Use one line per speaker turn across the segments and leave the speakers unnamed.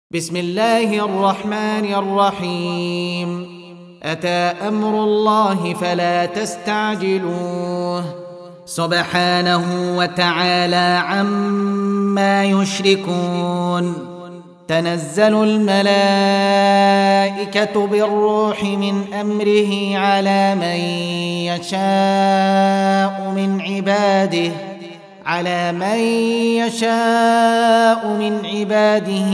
بسم الله الرحمن الرحيم. أتى أمر الله فلا تستعجلوه سبحانه وتعالى عما يشركون. تنزل الملائكة بالروح من أمره على من يشاء من عباده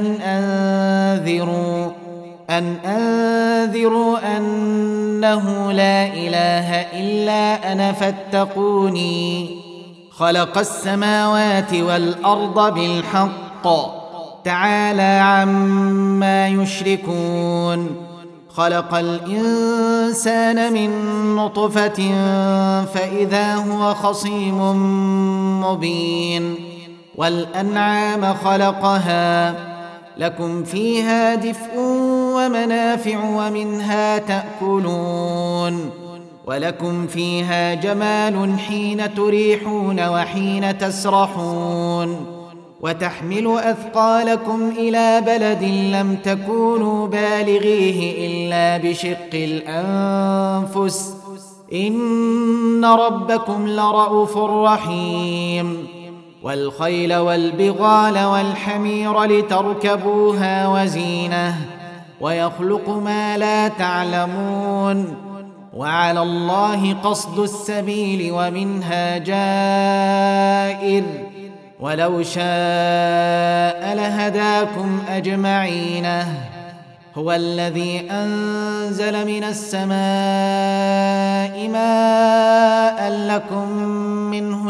أن أنذروا أنه لا إله إلا أنا فاتقوني. خلق السماوات والأرض بالحق تعالى عما يشركون. خلق الإنسان من نطفة فإذا هو خصيم مبين. والأنعام خلقها لكم فيها دفء ومنافع ومنها تأكلون. ولكم فيها جمال حين تريحون وحين تسرحون. وتحمل أثقالكم إلى بلد لم تكونوا بالغيه إلا بشق الأنفس إن ربكم لرءوف رحيم. والخيل والبغال والحمير لتركبوها وزينة ويخلق ما لا تعلمون. وعلى الله قصد السبيل ومنها جائر ولو شاء لهداكم أجمعين. هو الذي أنزل من السماء ماء لكم منه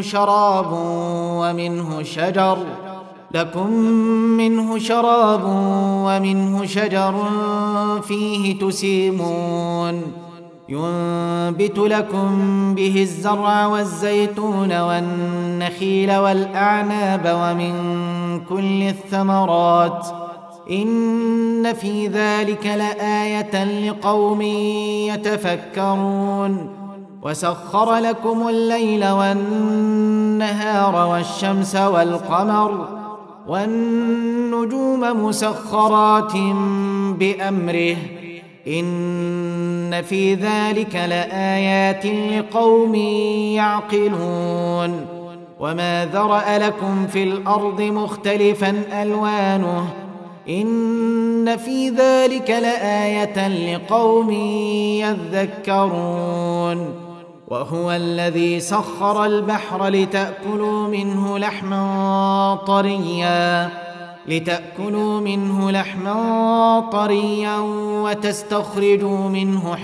شراب ومنه شجر فيه تسيمون. ينبت لكم به الزرع والزيتون والنخيل والأعناب ومن كل الثمرات إن في ذلك لآية لقوم يتفكرون. وسخر لكم الليل والنهار والشمس والقمر والنجوم مسخرات بأمره إن في ذلك لآيات لقوم يعقلون. وما ذرأ لكم في الأرض مختلفا ألوانه إن في ذلك لآية لقوم يذكرون. وهو الذي سخر البحر لتأكلوا منه لحما طريا وتستخرجوا منه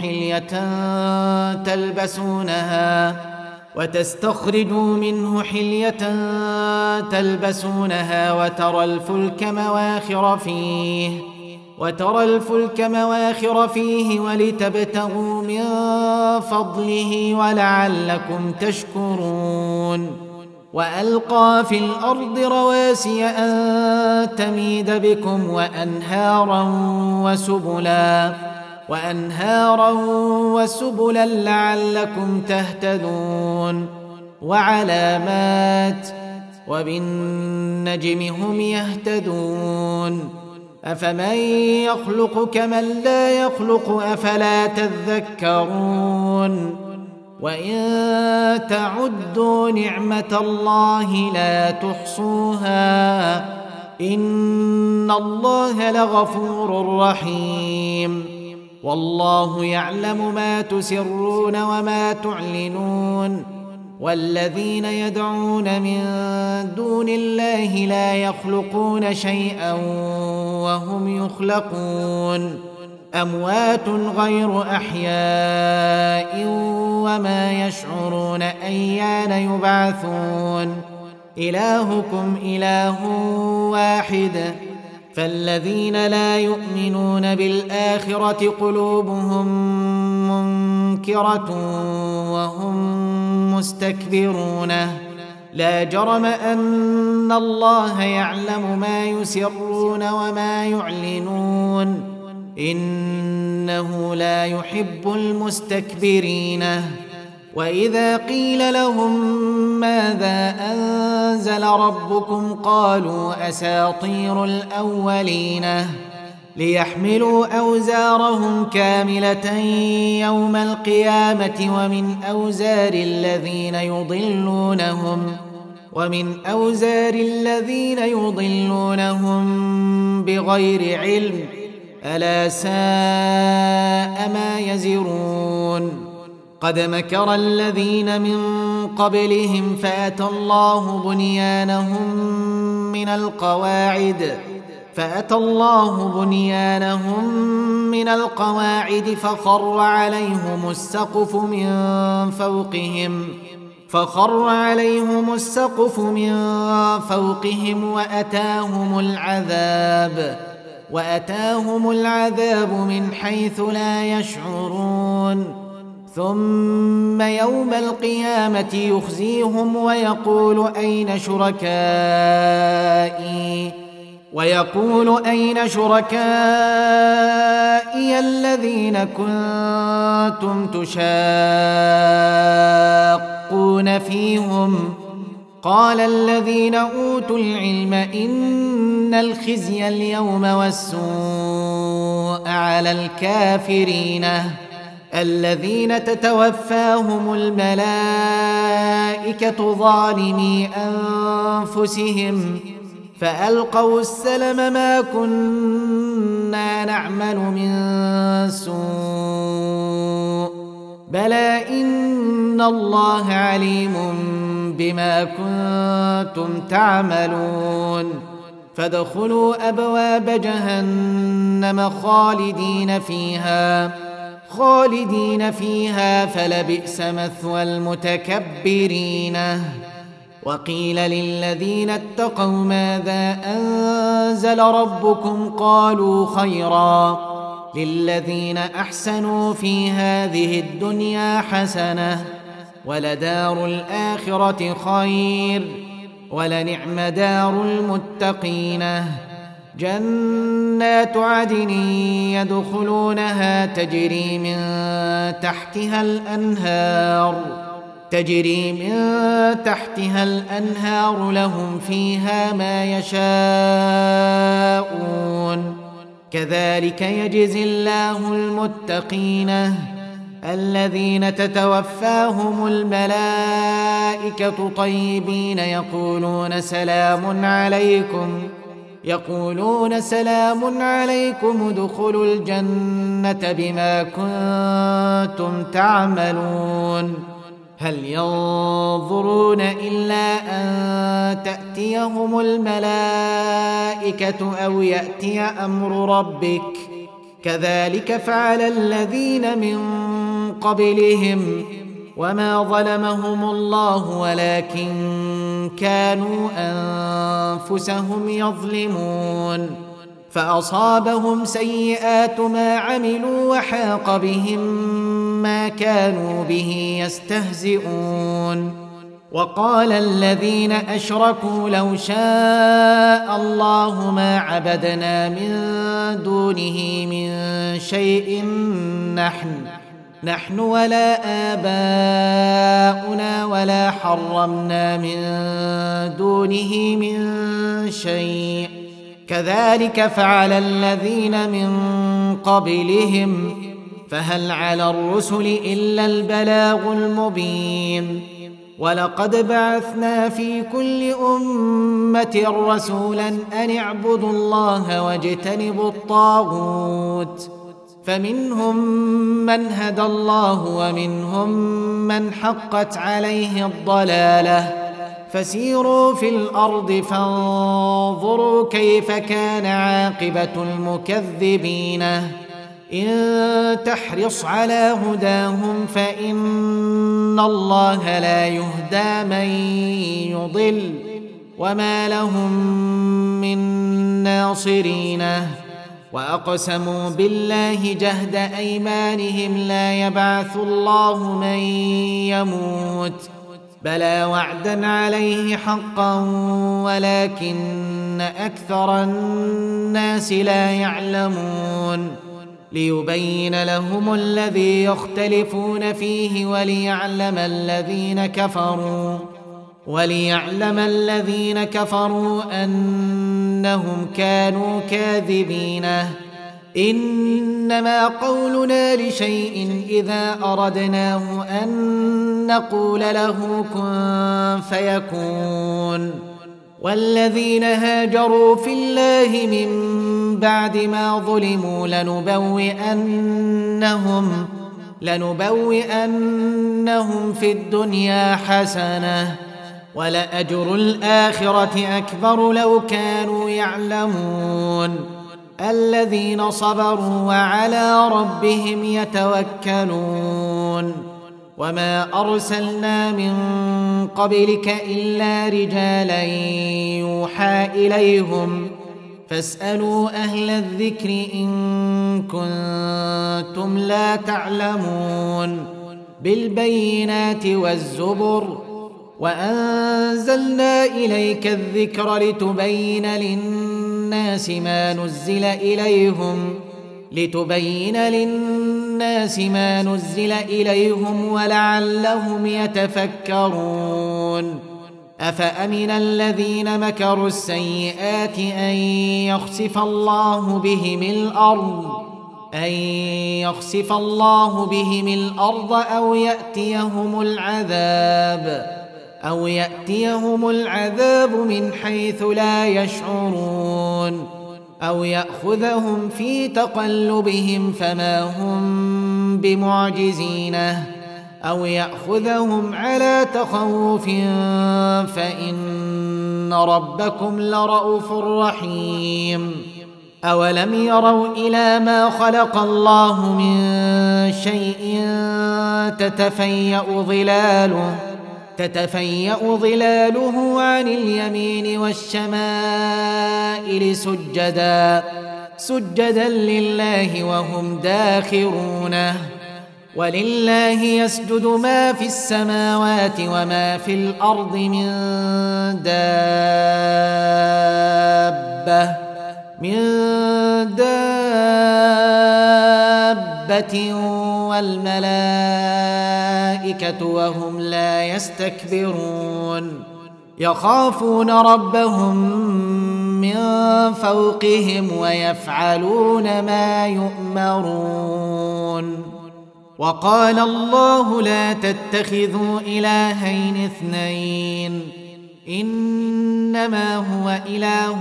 حلية تلبسونها وترى الفلك مواخر فيه ولتبتغوا من فضله ولعلكم تشكرون. وألقى في الأرض رواسي أن تميد بكم وأنهارا وسبلا لعلكم تهتدون. وعلامات وبالنجم هم يهتدون. أفمن يخلق كمن لا يخلق أفلا تذكرون. وإن تعدوا نعمة الله لا تحصوها إن الله لغفور رحيم. والله يعلم ما تسرون وما تعلنون. والذين يدعون من دون الله لا يخلقون شيئا وهم يخلقون. أموات غير أحياء وما يشعرون أيان يبعثون. إلهكم إله واحد فالذين لا يؤمنون بالآخرة قلوبهم منكرة وهم مستكبرون. لا جرم أن الله يعلم ما يسرون وما يعلنون إنه لا يحب المستكبرين. وإذا قيل لهم ماذا أنزل ربكم قالوا أساطير الأولين ليحملوا أوزارهم كاملة يوم القيامة ومن أوزار الذين يضلونهم بغير علم ألا ساء ما يزرون قد مكر الذين من قبلهم فأتى الله بنيانهم من القواعد فخر عليهم السقف من فوقهم وأتاهم العذاب من حيث لا يشعرون ثم يوم القيامة يخزيهم ويقول أين شركائي الذين كنتم تشاقون فيهم قال الذين أوتوا العلم إن الخزي اليوم والسوء على الكافرين الذين تتوفاهم الملائكة ظالمي أنفسهم فألقوا السلم ما كنا نعمل من سوء بلى إن الله عليم بما كنتم تعملون فادخلوا أبواب جهنم خالدين فيها فلبئس مثوى المتكبرين وقيل للذين اتقوا ماذا أنزل ربكم قالوا خيرا للذين أحسنوا في هذه الدنيا حسنة ولدار الآخرة خير ولنعم دار المتقين جنات عدن يدخلونها تجري من تحتها الأنهار لهم فيها ما يشاءون كذلك يجزي الله المتقين الذين تتوفاهم الملائكة طيبين يقولون سلام عليكم ادخلوا الجنة بما كنتم تعملون هل ينظرون إلا أن تأتيهم الملائكة أو يأتي أمر ربك كذلك فعل الذين من قبلهم وما ظلمهم الله ولكن كانوا أنفسهم يظلمون فأصابهم سيئات ما عملوا وحاق بهم ما كانوا به يستهزئون وقال الذين أشركوا لو شاء الله ما عبدنا من دونه من شيء نحن ولا آباؤنا ولا حرمنا من دونه من شيء كذلك فعل الذين من قبلهم فهل على الرسل إلا البلاغ المبين ولقد بعثنا في كل أمة رسولا أن اعبدوا الله واجتنبوا الطاغوت فمنهم من هدى الله ومنهم من حقت عليه الضلالة فسيروا في الأرض فانظروا كيف كان عاقبة المكذبين إن تحرص على هداهم فإن الله لا يهدى من يضل وما لهم من ناصرين وأقسموا بالله جهد أيمانهم لا يبعث الله من يموت بلى وعدا عليه حقا ولكن أكثر الناس لا يعلمون ليبين لهم الذي يختلفون فيه وليعلم الذين كفروا أنهم كانوا كاذبين. إنما قولنا لشيء إذا أردناه أن نقول له كن فيكون. والذين هاجروا في الله من بعد ما ظلموا لنبوئنهم في الدنيا حسنة ولأجر الآخرة أكبر لو كانوا يعلمون. الذين صبروا وعلى ربهم يتوكلون. وما أرسلنا من قبلك إلا رجالا يوحى إليهم فاسألوا أهل الذكر إن كنتم لا تعلمون. بالبينات والزبر وأنزلنا إليك الذكر لتبين للناس ما نزل إليهم ولعلهم يتفكرون. أفأمن الذين مكروا السيئات أن يخسف الله بهم الأرض أو يأتيهم العذاب من حيث لا يشعرون أو يأخذهم في تقلبهم فما هم بمعجزين أو يأخذهم على تخوف فإن ربكم لرؤوف رحيم. أولم يروا إلى ما خلق الله من شيء تتفيأ ظلاله عن اليمين والشمائل سجدا لله وهم داخرون. ولله يسجد ما في السماوات وما في الأرض من دابة والملائكة وهم لا يستكبرون. يخافون ربهم من فوقهم ويفعلون ما يؤمرون. وقال الله لا تتخذوا إلهين اثنين إنما هو إله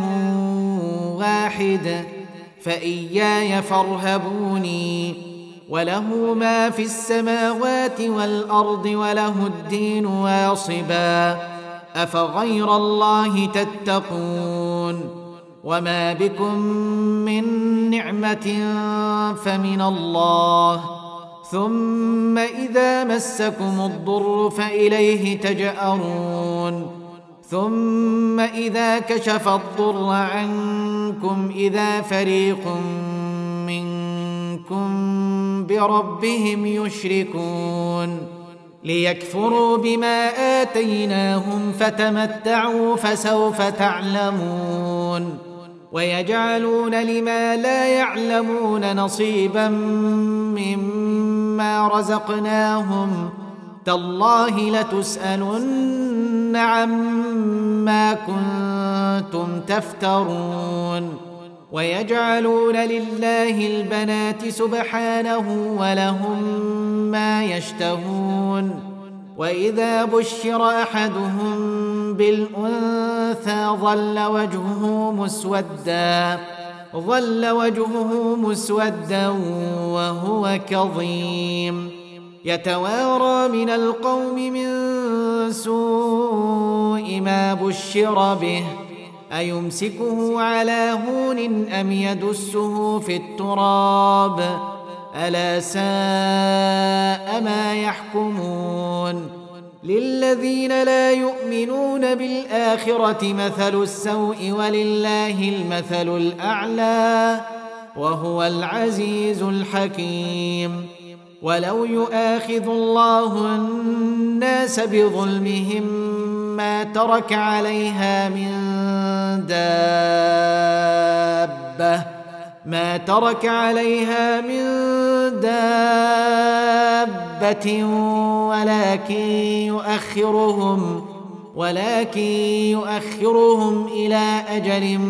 واحد فإياي فارهبوني. وله ما في السماوات والأرض وله الدين واصبا أفغير الله تتقون. وما بكم من نعمة فمن الله ثم إذا مسكم الضر فإليه تجأرون. ثم إذا كشف الضر عنكم إذا فريق منكم بربهم يشركون. ليكفروا بما آتيناهم فتمتعوا فسوف تعلمون. ويجعلون لما لا يعلمون نصيبا مما رزقناهم تالله لتسألن عما كنتم تفترون. ويجعلون لله البنات سبحانه ولهم ما يشتهون. وإذا بشر أحدهم بالأنثى ظل وجهه مسودا وهو كظيم يتوارى من القوم من سوء ما بشر به أيمسكه على هون أم يدسه في التراب ألا ساء ما يحكمون. للذين لا يؤمنون بالآخرة مثل السوء ولله المثل الأعلى وهو العزيز الحكيم. ولو يؤاخذ الله الناس بظلمهم ما ترك عليها من دابة ما ترك عليها من دابة ولكن يؤخرهم إلى أجل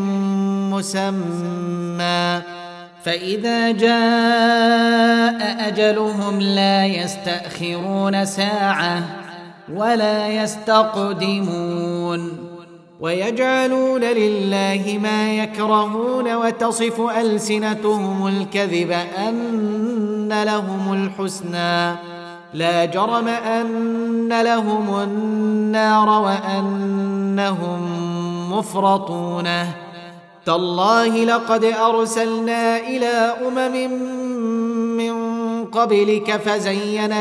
مسمى فإذا جاء أجلهم لا يستأخرون ساعة ولا يستقدمون ويجعلون لله ما يكرهون وتصف ألسنتهم الكذب أن لهم الحسنى لا جرم أن لهم النار وأنهم مفرطونه تالله لقد أرسلنا إلى من قبلك فزين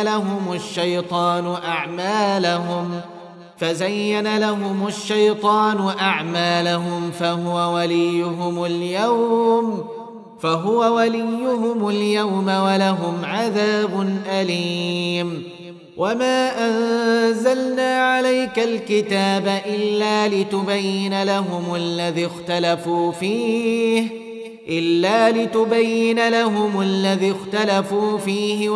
لهم الشيطان أعمالهم فهو وليهم اليوم ولهم عذاب أليم وما أنزلنا عليك الكتاب إلا لتبين لهم الذي اختلفوا فيه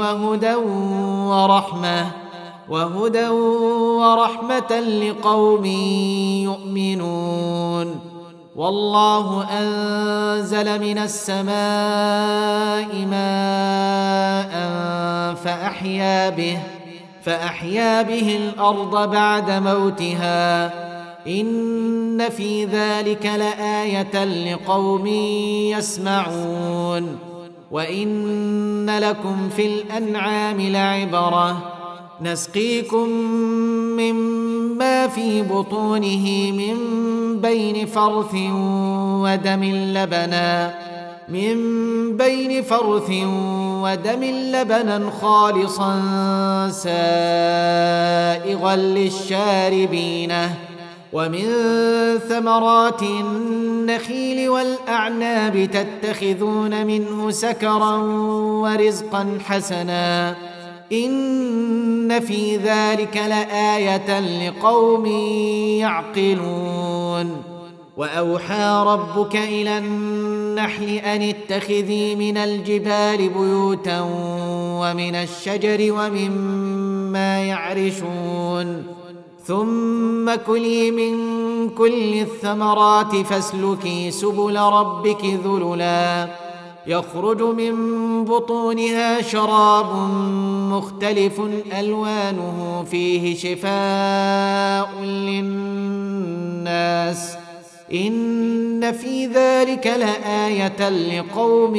وهدى ورحمة لقوم يؤمنون والله أنزل من السماء ماء فأحيا به الأرض بعد موتها إن في ذلك لآية لقوم يسمعون وإن لكم في الأنعام لعبرة نسقيكم مما في بطونه من بين فرث ودم لبنا خالصا سائغا للشاربين ومن ثمرات النخيل والأعناب تتخذون منه سكرا ورزقا حسنا إن في ذلك لآية لقوم يعقلون وأوحى ربك إلى النحل أن اتخذي من الجبال بيوتا ومن الشجر ومما يعرشون ثم كلي من كل الثمرات فاسلكي سبل ربك ذللا يخرج من بطونها شراب مختلف ألوانه فيه شفاء للناس إن في ذلك لآية لقوم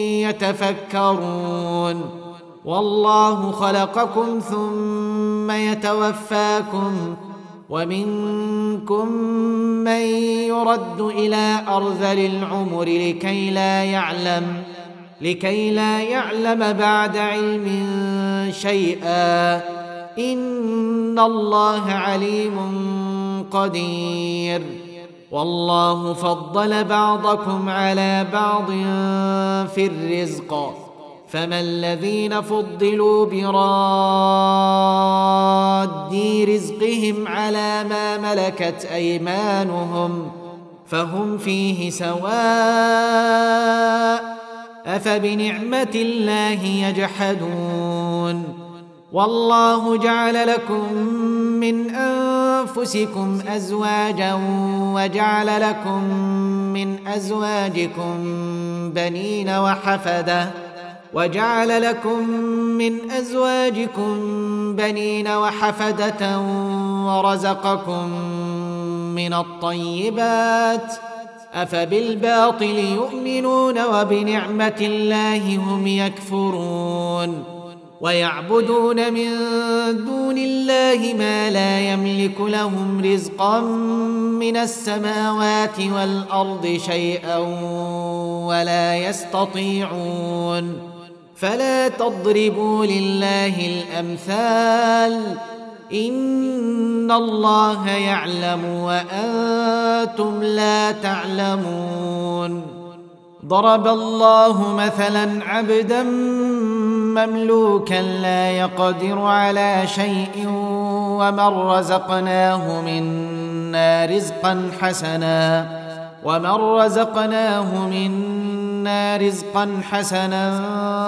يتفكرون والله خلقكم ثم يتوفاكم ومنكم من يرد إلى أرذل العمر لكي لا يعلم بعد علم شيئا إن الله عليم قدير والله فضل بعضكم على بعض في الرزق فما الذين فضلوا براد رزقهم على ما ملكت أيمانهم فهم فيه سواء أفبنعمة الله يجحدون والله جعل لكم من أنفسكم أزواجا وجعل لكم من أزواجكم بنين وحفدة ورزقكم من الطيبات أفبالباطل يؤمنون وبنعمة الله هم يكفرون ويعبدون من دون الله ما لا يملك لهم رزقا من السماوات والأرض شيئا ولا يستطيعون فلا تضربوا لله الأمثال إن الله يعلم وأنتم لا تعلمون ضرب الله مثلا عبدا مملوكا لا يقدر على شيء ومن رزقناه منا منا رزقا حسنا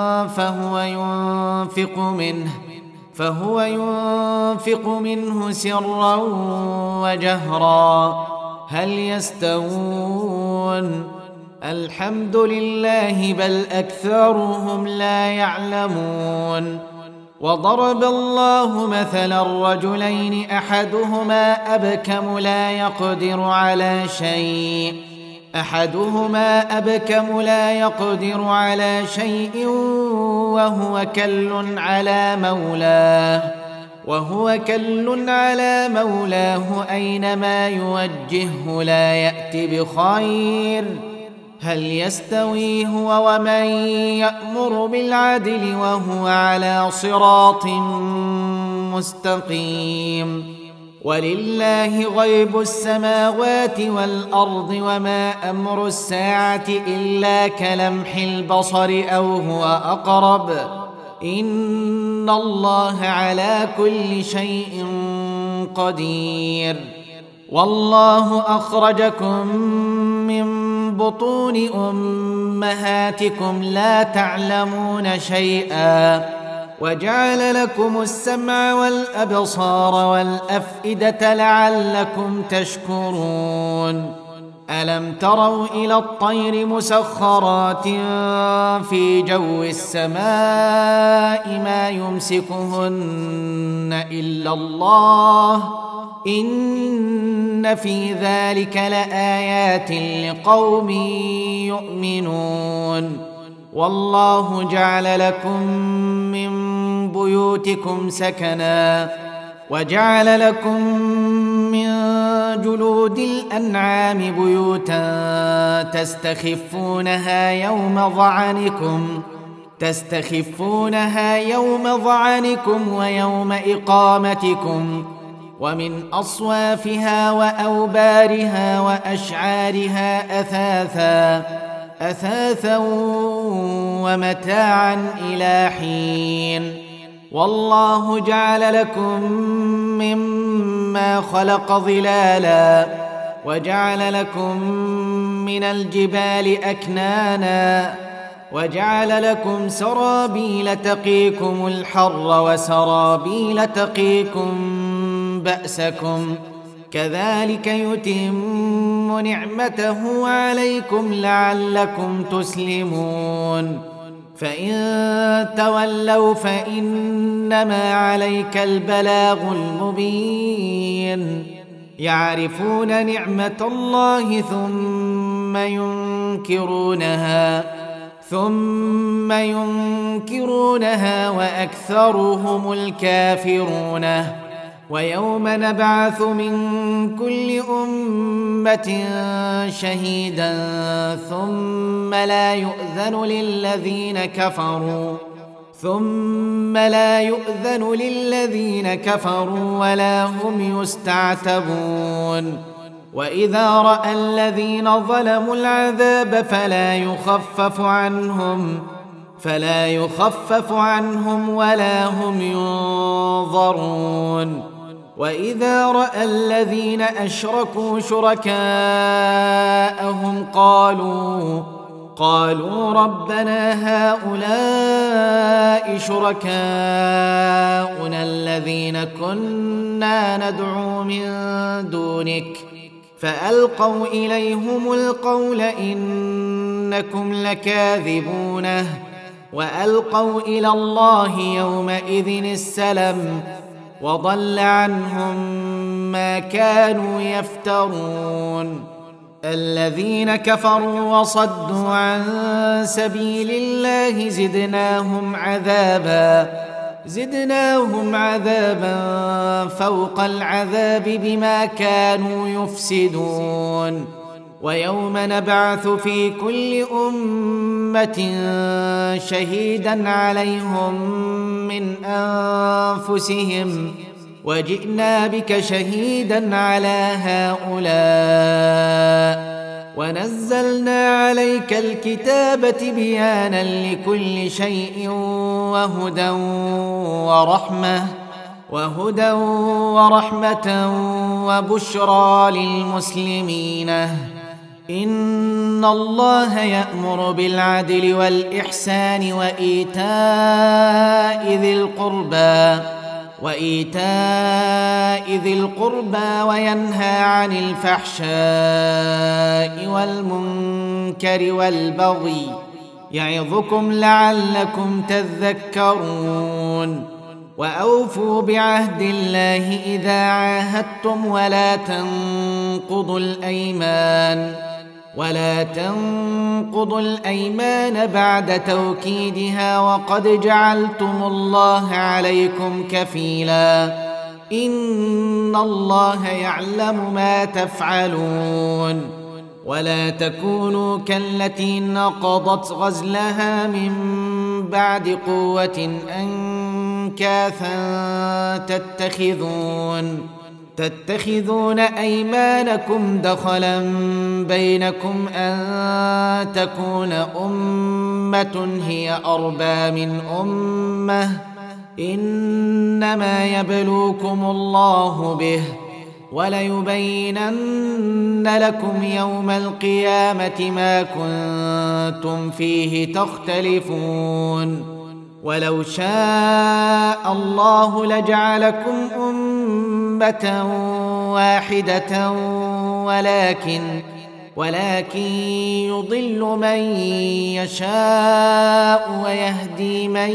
فهو ينفق منه سرا وجهرا هل يستوون الحمد لله بل أكثرهم لا يعلمون وضرب الله مثلا رجلين أحدهما أبكم لا يقدر على شيء وهو كل على مولاه أينما يوجهه لا يأت بخير هل يستوي هو ومن يأمر بالعدل وهو على صراط مستقيم ولله غيب السماوات والأرض وما أمر الساعة إلا كلمح البصر أو هو أقرب إن الله على كل شيء قدير والله أخرجكم من بطون أمهاتكم لا تعلمون شيئا وجعل لكم السمع والأبصار والأفئدة لعلكم تشكرون ألم تروا إلى الطير مسخرات في جو السماء ما يمسكهن إلا الله إن في ذلك لآيات لقوم يؤمنون والله جعل لكم من بيوتكم سكنا وجعل لكم من جلود الأنعام بيوتا تستخفونها يوم ظعنكم ويوم إقامتكم ومن أصوافها وأوبارها وأشعارها أثاثا ومتاعا إلى حين والله جعل لكم مما خلق ظلالا وجعل لكم من الجبال أكنانا وجعل لكم سرابيل تقيكم الحر وسرابيل تقيكم بأسكم كذلك يتم نعمته عليكم لعلكم تسلمون فإن تولوا فإنما عليك البلاغ المبين يعرفون نعمة الله ثم ينكرونها وأكثرهم الكافرون ويوم نبعث من كل أمة شهيدا ثم لا يؤذن للذين كفروا ولا هم يستعتبون وإذا رأى الذين ظلموا العذاب فلا يخفف عنهم ولا هم ينظرون وإذا رأى الذين أشركوا شركاءهم قالوا ربنا هؤلاء شركاؤنا الذين كنا ندعو من دونك فألقوا إليهم القول إنكم لكاذبون وألقوا إلى الله يومئذ السلم وضل عنهم ما كانوا يفترون الذين كفروا وصدوا عن سبيل الله زدناهم عذابا فوق العذاب بما كانوا يفسدون ويوم نبعث في كل أمة شهيدا عليهم من أنفسهم وجئنا بك شهيدا على هؤلاء ونزلنا عليك الكتاب بيانا لكل شيء وهدى ورحمة وبشرى للمسلمين إن الله يأمر بالعدل والإحسان وإيتاء ذي القربى وينهى عن الفحشاء والمنكر والبغي يعظكم لعلكم تذكرون وأوفوا بعهد الله إذا عاهدتم ولا تنقضوا الأيمان بعد توكيدها وقد جعلتم الله عليكم كفيلا إن الله يعلم ما تفعلون ولا تكونوا كالتي نقضت غزلها من بعد قوة أنكاثا تتخذون أيمانكم دخلا بينكم أن تكون أمة هي أربى من أمة إنما يبلوكم الله به وليبينن لكم يوم القيامة ما كنتم فيه تختلفون ولو شاء الله لجعلكم أمة واحدة ولكن يضل من يشاء ويهدي من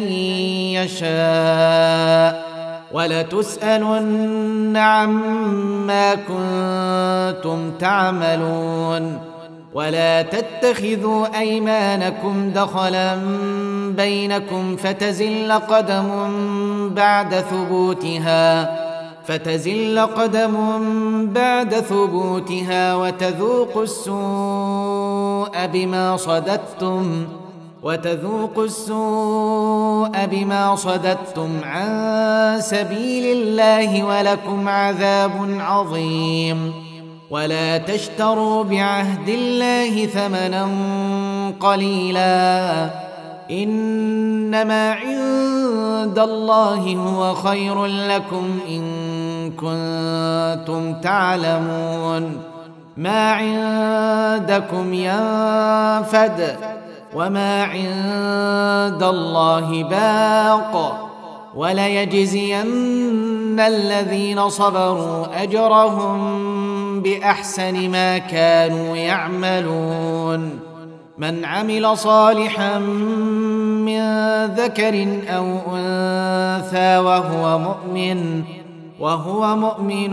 يشاء ولتسألن عما كنتم تعملون ولا تتخذوا أيمانكم دخلا بينكم فتزل قدم بعد ثبوتها وتذوقوا السوء بما صددتم عن سبيل الله ولكم عذاب عظيم ولا تشتروا بعهد الله ثمنا قليلا إنما عند الله هو خير لكم إن كنتم تعلمون ما عندكم ينفد وما عند الله باق وليجزين الذين صبروا أجرهم بأحسن ما كانوا يعملون من عمل صالحا من ذكر أو أنثى وهو مؤمن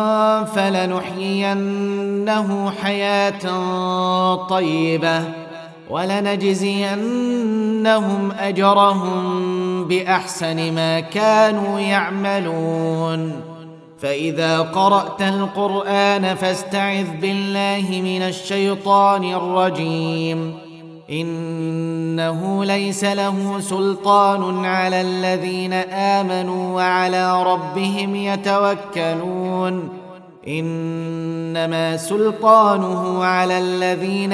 فلنحيينه حياة طيبة ولنجزينهم أجرهم بأحسن ما كانوا يعملون فإذا قرأت القرآن فاستعذ بالله من الشيطان الرجيم إنه ليس له سلطان على الذين آمنوا وعلى ربهم يتوكلون إنما سلطانه على الذين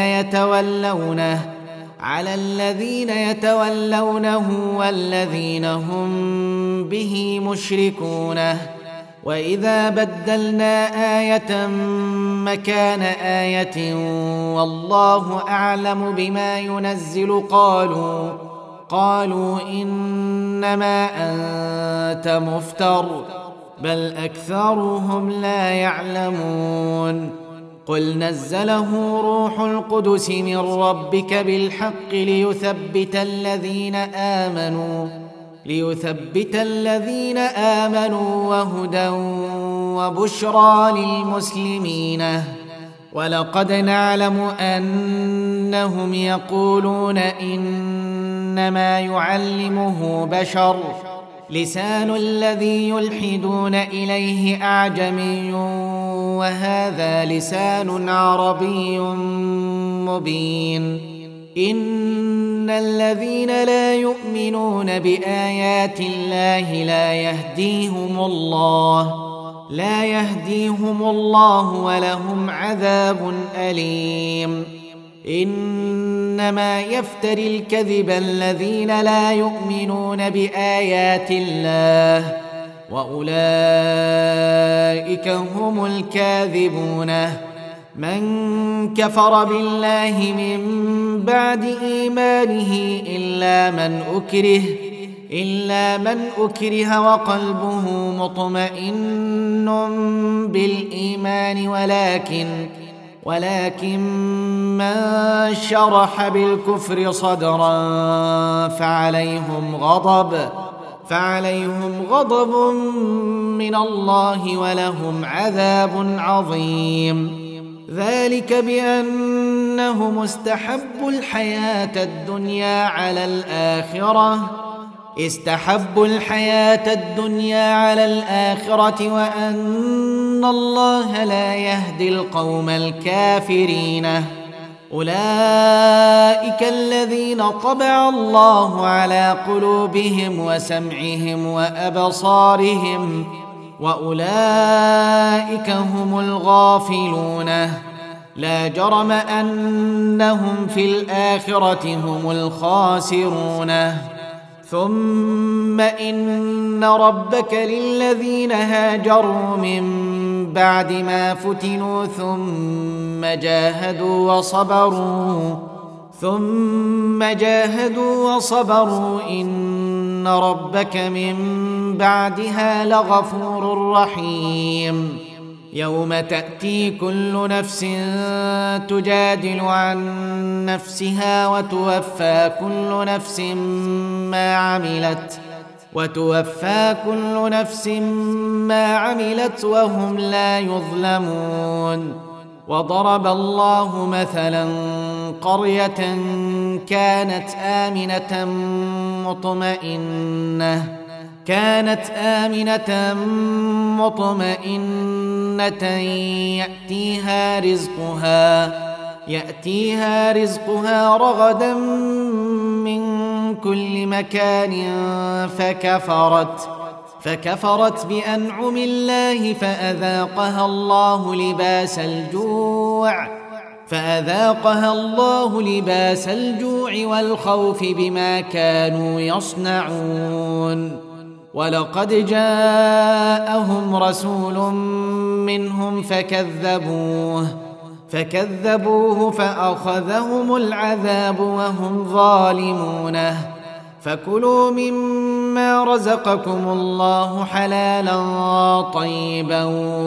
يتولونه والذين هم به مشركون وإذا بدلنا آية مكان آية والله أعلم بما ينزل قالوا إنما أنت مفتر بل أكثرهم لا يعلمون قل نزله روح القدس من ربك بالحق ليثبت الذين آمنوا وهدى وبشرى للمسلمين ولقد نعلم أنهم يقولون إنما يعلمه بشر لسان الذي يلحدون إليه أعجمي وهذا لسان عربي مبين إن الذين لا يؤمنون بآيات الله لا يهديهم الله ولهم عذاب أليم إنما يفتري الكذب الذين لا يؤمنون بآيات الله وأولئك هم الكاذبون من كفر بالله من بعد إيمانه إلا من أكره وقلبه مطمئن بالإيمان ولكن من شرح بالكفر صدرا فعليهم غضب من الله ولهم عذاب عظيم. ذلك بأنهم استحبوا الحياة الدنيا على الآخرة وأن الله لا يهدي القوم الكافرين. أولئك الذين طبع الله على قلوبهم وسمعهم وأبصارهم وأولئك هم الغافلون. لا جرم أنهم في الآخرة هم الخاسرون. ثم إن ربك للذين هاجروا من بعد ما فتنوا ثم جاهدوا وصبروا إن ربك من بعدها لغفور رحيم. يوم تأتي كل نفس تجادل عن نفسها وتوفى كل نفس ما عملت وهم لا يظلمون. وضرب الله مثلا قرية كانت آمنة مطمئنة يأتيها رزقها رغدا من كل مكان فكفرت بأنعم الله فأذاقها الله لباس الجوع والخوف بما كانوا يصنعون. ولقد جاءهم رسول منهم فكذبوه فأخذهم العذاب وهم ظالمون. فكلوا مما رزقكم الله حلالا طيبا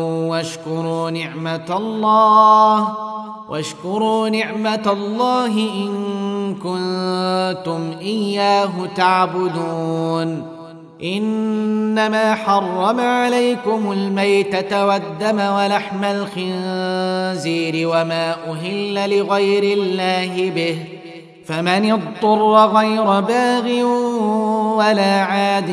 واشكروا نعمة الله إن كنتم إياه تعبدون. إنما حرم عليكم الميتة والدم ولحم الخنزير وما أهل لغير الله به، فمن اضطر غير باغ ولا عاد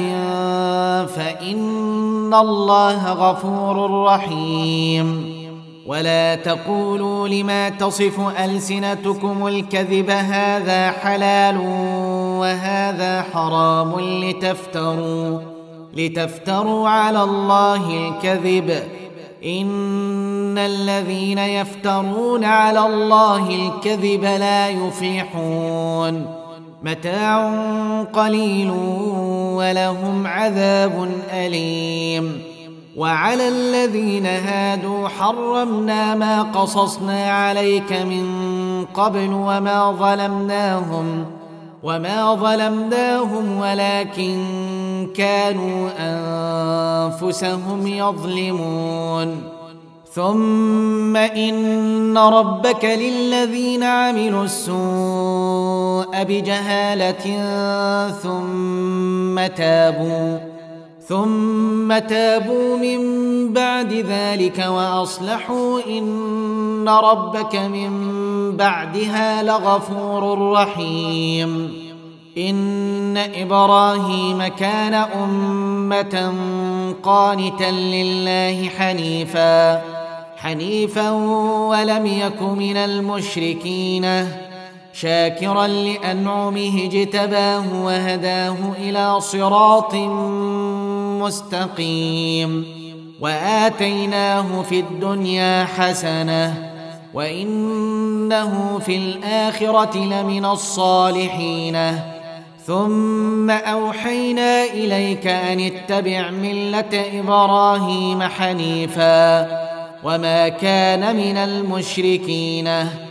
فإن الله غفور رحيم. ولا تقولوا لما تصف ألسنتكم الكذب هذا حلال وهذا حرام لتفتروا على الله الكذب. إن الذين يفترون على الله الكذب لا يفلحون. متاع قليل ولهم عذاب أليم. وعلى الذين هادوا حرمنا ما قصصنا عليك من قبل وما ظلمناهم ولكن كانوا أنفسهم يظلمون. ثم إن ربك للذين عملوا السوء بجهالة ثم تابوا من بعد ذلك وأصلحوا إن ربك من بعدها لغفور رحيم. إن إبراهيم كان أمة قانتا لله حنيفا ولم يك من المشركين، شاكرا لأنعمه اجتباه وهداه إلى صراط مستقيم. وآتيناه في الدنيا حسنة وإنه في الآخرة لمن الصالحين. ثم أوحينا إليك أن اتبع ملة إبراهيم حنيفا وما كان من المشركين.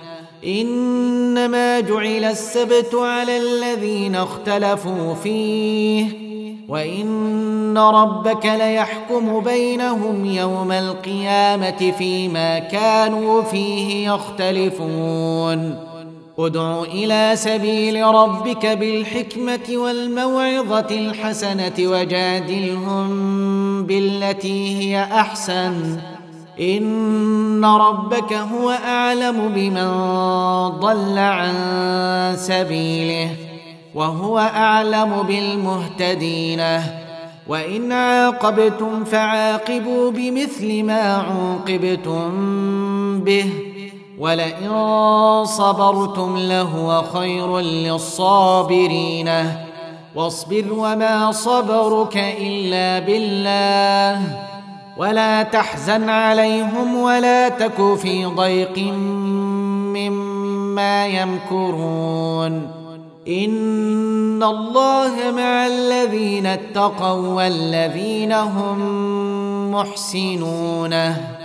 إنما جعل السبت على الذين اختلفوا فيه، وإن ربك ليحكم بينهم يوم القيامة فيما كانوا فيه يختلفون. ادع إلى سبيل ربك بالحكمة والموعظة الحسنة وجادلهم بالتي هي أحسن، إن ربك هو أعلم بمن ضل عن سبيله وهو أعلم بالمهتدين. وإن عاقبتم فعاقبوا بمثل ما عوقبتم به، ولئن صبرتم لهو خير للصابرين. واصبر وما صبرك إلا بالله، ولا تحزن عليهم ولا تك في ضيق مما يمكرون. إن الله مع الذين اتقوا والذين هم محسنون.